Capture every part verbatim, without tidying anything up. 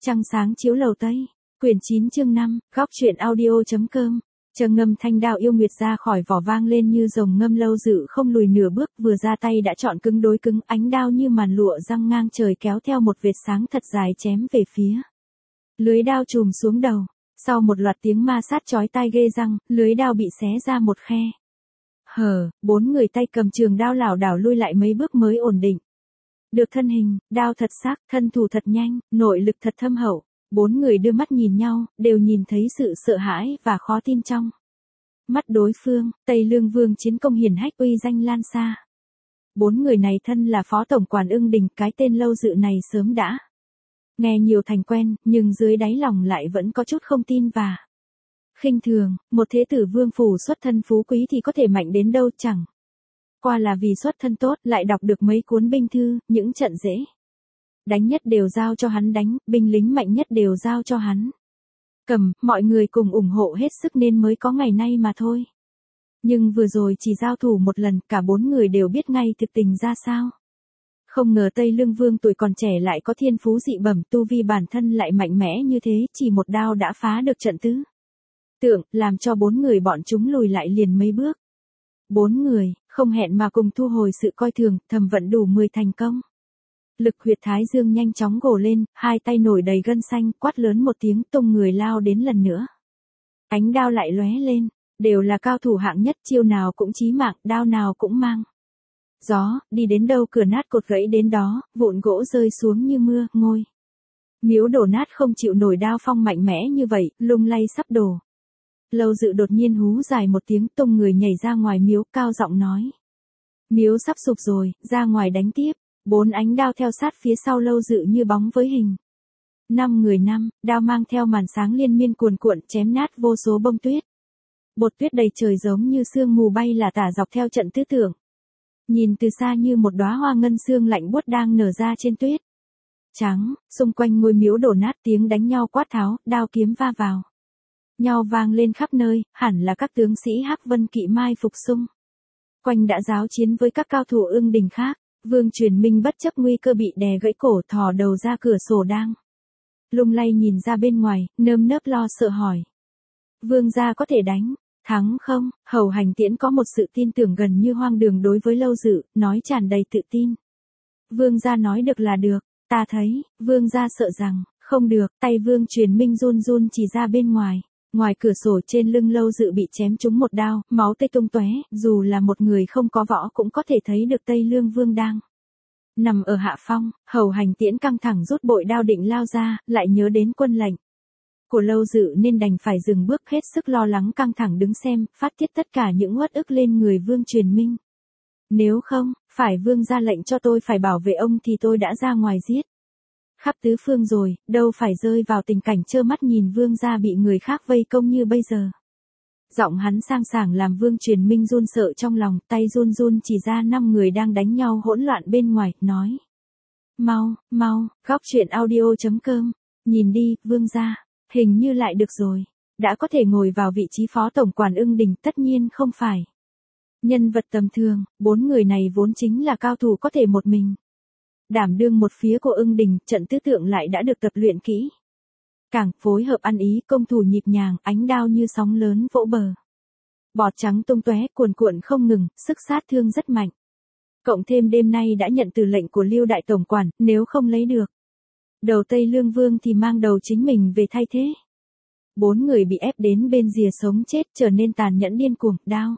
Trăng sáng chiếu lầu Tây, quyển chín chương năm, góc truyện audio.com. Chờ ngâm thanh đao yêu nguyệt ra khỏi vỏ vang lên như rồng ngâm Lâu Dự không lùi nửa bước, vừa ra tay đã chọn cứng đối cứng, ánh đao như màn lụa răng ngang trời kéo theo một vệt sáng thật dài chém về phía. Lưới đao chùm xuống đầu, sau một loạt tiếng ma sát chói tai ghê răng, lưới đao bị xé ra một khe. Hờ, bốn người tay cầm trường đao lảo đảo lui lại mấy bước mới ổn định. Được thân hình, đao thật sắc, thân thủ thật nhanh, nội lực thật thâm hậu. Bốn người đưa mắt nhìn nhau, đều nhìn thấy sự sợ hãi và khó tin trong mắt đối phương. Tây Lương Vương chiến công hiển hách, uy danh lan xa. Bốn người này thân là phó tổng quản Ưng Đình, cái tên Lâu Dự này sớm đã nghe nhiều thành quen, nhưng dưới đáy lòng lại vẫn có chút không tin và khinh thường. Một thế tử vương phủ xuất thân phú quý thì có thể mạnh đến đâu, chẳng qua là vì xuất thân tốt, lại đọc được mấy cuốn binh thư, những trận dễ đánh nhất đều giao cho hắn đánh, binh lính mạnh nhất đều giao cho hắn cầm, mọi người cùng ủng hộ hết sức nên mới có ngày nay mà thôi. Nhưng vừa rồi chỉ giao thủ một lần, cả bốn người đều biết ngay thực tình ra sao. Không ngờ Tây Lương Vương tuổi còn trẻ lại có thiên phú dị bẩm, tu vi bản thân lại mạnh mẽ như thế, chỉ một đao đã phá được trận tứ tượng, làm cho bốn người bọn chúng lùi lại liền mấy bước. Bốn người, không hẹn mà cùng thu hồi sự coi thường, thầm vận đủ mười thành công. Lực huyệt thái dương nhanh chóng gồ lên, hai tay nổi đầy gân xanh, quát lớn một tiếng, tung người lao đến lần nữa. Ánh đao lại lóe lên, đều là cao thủ hạng nhất, chiêu nào cũng chí mạng, đao nào cũng mang gió, đi đến đâu cửa nát cột gãy đến đó, vụn gỗ rơi xuống như mưa, ngôi miếu đổ nát không chịu nổi đao phong mạnh mẽ như vậy, lung lay sắp đổ. Lâu Dự đột nhiên hú dài một tiếng, tung người nhảy ra ngoài miếu, cao giọng nói: miếu sắp sụp rồi, ra ngoài đánh tiếp. Bốn ánh đao theo sát phía sau Lâu Dự như bóng với hình. Năm người năm, đao mang theo màn sáng liên miên cuồn cuộn chém nát vô số bông tuyết. Bột tuyết đầy trời giống như sương mù bay là tả dọc theo trận tứ tượng. Nhìn từ xa như một đóa hoa ngân sương lạnh buốt đang nở ra trên tuyết trắng, xung quanh ngôi miếu đổ nát, tiếng đánh nhau quát tháo, đao kiếm va vào nhau vang lên khắp nơi, hẳn là các tướng sĩ Hắc Vân Kỵ mai phục xung quanh đã giáo chiến với các cao thủ Ưng Đình khác. Vương Truyền Minh bất chấp nguy cơ bị đè gãy cổ, thò đầu ra cửa sổ đang lung lay nhìn ra bên ngoài, nơm nớp lo sợ hỏi: Vương gia có thể đánh thắng không? Hầu Hành Tiễn có một sự tin tưởng gần như hoang đường đối với Lâu Dự, nói tràn đầy tự tin: Vương gia nói được là được, ta thấy, Vương gia sợ rằng không được. Tay Vương Truyền Minh run run chỉ ra bên ngoài. Ngoài cửa sổ trên lưng Lâu Dự bị chém trúng một đao, máu tươi tung tóe, dù là một người không có võ cũng có thể thấy được Tây Lương Vương đang nằm ở hạ phong. Hầu Hành Tiễn căng thẳng rút bội đao định lao ra, lại nhớ đến quân lệnh của Lâu Dự nên đành phải dừng bước, hết sức lo lắng căng thẳng đứng xem, phát tiết tất cả những uất ức lên người Vương Truyền Minh. Nếu không, phải Vương ra lệnh cho tôi phải bảo vệ ông thì tôi đã ra ngoài giết khắp tứ phương rồi, đâu phải rơi vào tình cảnh trơ mắt nhìn Vương gia bị người khác vây công như bây giờ. Giọng hắn sang sảng làm Vương Truyền Minh run sợ trong lòng, tay run run chỉ ra năm người đang đánh nhau hỗn loạn bên ngoài, nói: Mau, mau, góc truyện audio.com, nhìn đi, Vương gia, hình như lại được rồi, đã có thể ngồi vào vị trí phó tổng quản Ưng Đình, tất nhiên không phải nhân vật tầm thường, bốn người này vốn chính là cao thủ có thể một mình đảm đương một phía của Ưng Đình, trận tứ tượng lại đã được tập luyện kỹ càng, phối hợp ăn ý, công thủ nhịp nhàng, ánh đao như sóng lớn vỗ bờ. Bọt trắng tung tóe cuồn cuộn không ngừng, sức sát thương rất mạnh. Cộng thêm đêm nay đã nhận từ lệnh của Lưu đại tổng quản, nếu không lấy được đầu Tây Lương Vương thì mang đầu chính mình về thay thế. Bốn người bị ép đến bên rìa sống chết, trở nên tàn nhẫn điên cuồng, đao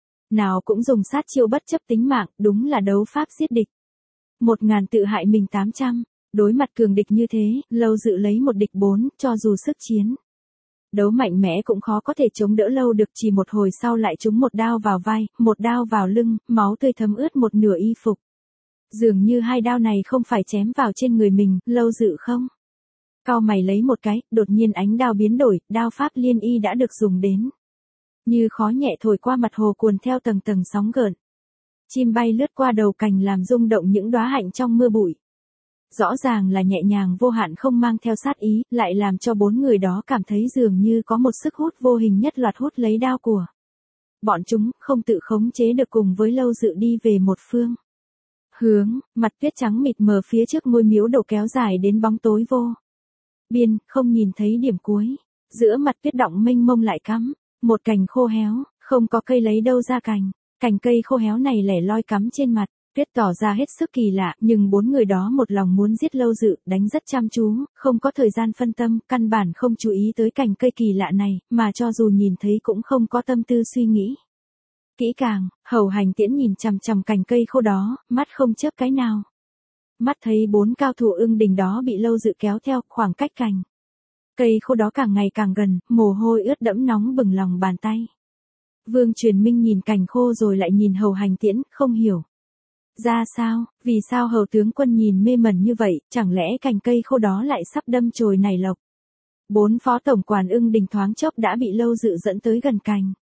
nào cũng dùng sát chiêu bất chấp tính mạng, đúng là đấu pháp giết địch. Một ngàn tự hại mình tám trăm. Đối mặt cường địch như thế, Lâu Dự lấy một địch bốn, cho dù sức chiến đấu mạnh mẽ cũng khó có thể chống đỡ lâu được, chỉ một hồi sau lại trúng một đao vào vai, một đao vào lưng, máu tươi thấm ướt một nửa y phục. Dường như hai đao này không phải chém vào trên người mình, Lâu Dự không cau mày lấy một cái, đột nhiên ánh đao biến đổi, đao pháp liên y đã được dùng đến như khó nhẹ thổi qua mặt hồ cuồn theo tầng tầng sóng gợn. Chim bay lướt qua đầu cành làm rung động những đóa hạnh trong mưa bụi. Rõ ràng là nhẹ nhàng vô hạn không mang theo sát ý, lại làm cho bốn người đó cảm thấy dường như có một sức hút vô hình nhất loạt hút lấy đao của bọn chúng, không tự khống chế được, cùng với Lâu Dự đi về một phương hướng, mặt tuyết trắng mịt mờ phía trước ngôi miếu đổ kéo dài đến bóng tối vô biên, không nhìn thấy điểm cuối. Giữa mặt tuyết đọng mênh mông lại cắm, một cành khô héo, không có cây lấy đâu ra cành. Cành cây khô héo này lẻ loi cắm trên mặt, tuyết tỏ ra hết sức kỳ lạ, nhưng bốn người đó một lòng muốn giết Lâu Dự, đánh rất chăm chú, không có thời gian phân tâm, căn bản không chú ý tới cành cây kỳ lạ này, mà cho dù nhìn thấy cũng không có tâm tư suy nghĩ. Kỹ càng, Hầu Hành Tiễn nhìn chằm chằm cành cây khô đó, mắt không chớp cái nào. Mắt thấy bốn cao thủ Ưng Đình đó bị Lâu Dự kéo theo khoảng cách cành cây khô đó càng ngày càng gần, mồ hôi ướt đẫm nóng bừng lòng bàn tay. Vương Truyền Minh nhìn cành khô rồi lại nhìn Hầu Hành Tiễn, không hiểu. Ra sao, vì sao Hầu tướng quân nhìn mê mẩn như vậy, chẳng lẽ cành cây khô đó lại sắp đâm chồi nảy lộc. Bốn phó tổng quản Ưng Đình thoáng chốc đã bị Lâu Dự dẫn tới gần cành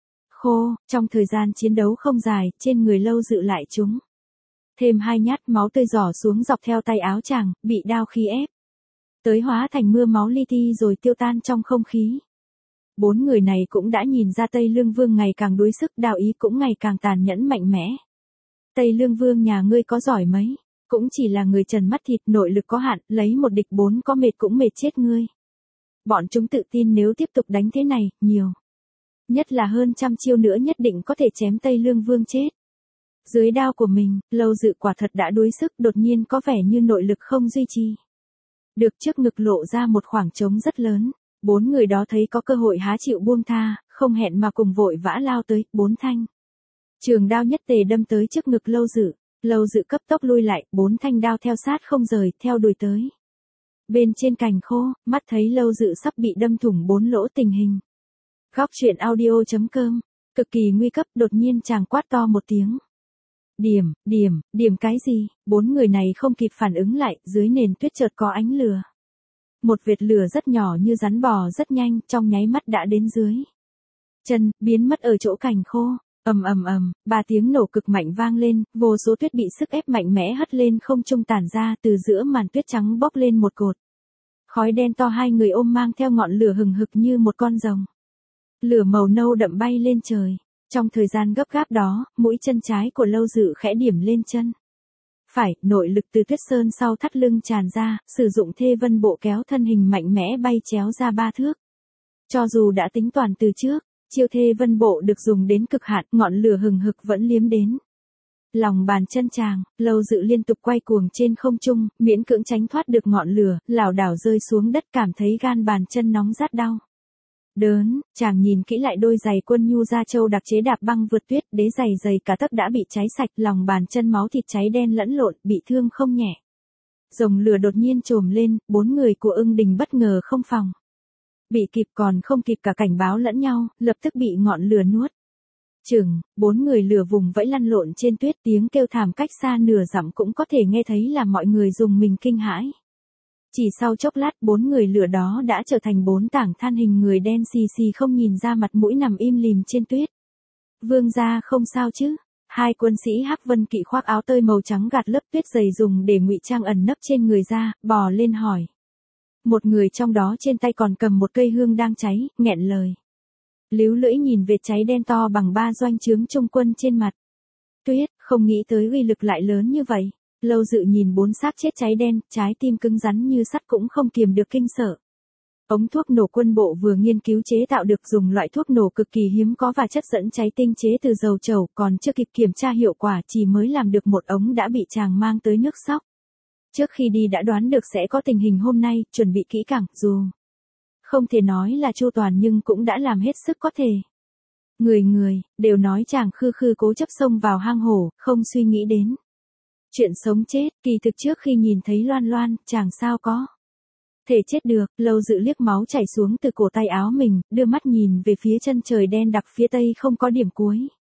khô, trong thời gian chiến đấu không dài, trên người Lâu Dự lại trúng thêm hai nhát, máu tươi rỏ xuống dọc theo tay áo chàng, bị đao khí ép tới hóa thành mưa máu li ti rồi tiêu tan trong không khí. Bốn người này cũng đã nhìn ra Tây Lương Vương ngày càng đuối sức, đạo ý cũng ngày càng tàn nhẫn mạnh mẽ. Tây Lương Vương nhà ngươi có giỏi mấy, cũng chỉ là người trần mắt thịt, nội lực có hạn, lấy một địch bốn có mệt cũng mệt chết ngươi. Bọn chúng tự tin nếu tiếp tục đánh thế này, nhiều nhất là hơn trăm chiêu nữa nhất định có thể chém Tây Lương Vương chết. Dưới đao của mình, Lâu Dự quả thật đã đuối sức, đột nhiên có vẻ như nội lực không duy trì được, trước ngực lộ ra một khoảng trống rất lớn. Bốn người đó thấy có cơ hội há chịu buông tha, không hẹn mà cùng vội vã lao tới, bốn thanh trường đao nhất tề đâm tới trước ngực Lâu Dự. Lâu Dự cấp tốc lui lại, bốn thanh đao theo sát không rời, theo đuổi tới. Bên trên cành khô, mắt thấy Lâu Dự sắp bị đâm thủng bốn lỗ, tình hình. Góc truyện audio chấm com, cực kỳ nguy cấp, đột nhiên chàng quát to một tiếng. Điểm, điểm, điểm cái gì? Bốn người này không kịp phản ứng lại, dưới nền tuyết chợt có ánh lửa. Một vệt lửa rất nhỏ như rắn bò rất nhanh, trong nháy mắt đã đến dưới chân, biến mất ở chỗ cành khô. Ầm ầm ầm, ba tiếng nổ cực mạnh vang lên, vô số tuyết bị sức ép mạnh mẽ hất lên không trung tản ra, từ giữa màn tuyết trắng bốc lên một cột khói đen to, hai người ôm mang theo ngọn lửa hừng hực như một con rồng. Lửa màu nâu đậm bay lên trời. Trong thời gian gấp gáp đó, mũi chân trái của Lâu Dự khẽ điểm lên chân phải, nội lực từ tuyết sơn sau thắt lưng tràn ra, sử dụng thê vân bộ kéo thân hình mạnh mẽ bay chéo ra ba thước. Cho dù đã tính toàn từ trước, chiêu thê vân bộ được dùng đến cực hạn, ngọn lửa hừng hực vẫn liếm đến lòng bàn chân chàng. Lâu Dự liên tục quay cuồng trên không trung, miễn cưỡng tránh thoát được ngọn lửa, lảo đảo rơi xuống đất, cảm thấy gan bàn chân nóng rát đau đớn. Chàng nhìn kỹ lại đôi giày quân nhu da trâu đặc chế đạp băng vượt tuyết, đế giày dày cả tấc đã bị cháy sạch, lòng bàn chân máu thịt cháy đen lẫn lộn, bị thương không nhẹ. Rồng lửa đột nhiên trồm lên, bốn người của Ưng Đình bất ngờ không phòng bị kịp, còn không kịp cả cảnh báo lẫn nhau, lập tức bị ngọn lửa nuốt chửng. Bốn người lửa vùng vẫy lăn lộn trên tuyết, tiếng kêu thảm cách xa nửa dặm cũng có thể nghe thấy, làm mọi người dùng mình kinh hãi. Chỉ sau chốc lát, bốn người lửa đó đã trở thành bốn tảng than hình người đen xì xì không nhìn ra mặt mũi nằm im lìm trên tuyết. Vương gia không sao chứ? Hai quân sĩ Hắc Vân Kỵ khoác áo tơi màu trắng gạt lớp tuyết dày dùng để ngụy trang ẩn nấp trên người ra, bò lên hỏi. Một người trong đó trên tay còn cầm một cây hương đang cháy, nghẹn lời líu lưỡi nhìn vệt cháy đen to bằng ba doanh trướng trung quân trên mặt tuyết, không nghĩ tới uy lực lại lớn như vậy. Lâu Dự nhìn bốn xác chết cháy đen, trái tim cứng rắn như sắt cũng không kiềm được kinh sợ. Ống thuốc nổ quân bộ vừa nghiên cứu chế tạo được dùng loại thuốc nổ cực kỳ hiếm có và chất dẫn cháy tinh chế từ dầu trầu, còn chưa kịp kiểm tra hiệu quả, chỉ mới làm được một ống đã bị chàng mang tới nước sóc. Trước khi đi đã đoán được sẽ có tình hình hôm nay, chuẩn bị kỹ càng, dù không thể nói là chu toàn nhưng cũng đã làm hết sức có thể. Người người, đều nói chàng khư khư cố chấp xông vào hang hổ, không suy nghĩ đến chuyện sống chết, kỳ thực trước khi nhìn thấy Loan Loan, chàng sao có thể chết được. Lâu Dự liếc máu chảy xuống từ cổ tay áo mình, đưa mắt nhìn về phía chân trời đen đặc phía tây không có điểm cuối.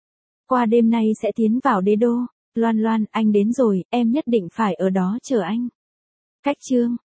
Qua đêm nay sẽ tiến vào đế đô. Loan Loan, anh đến rồi, em nhất định phải ở đó chờ anh. Cách chương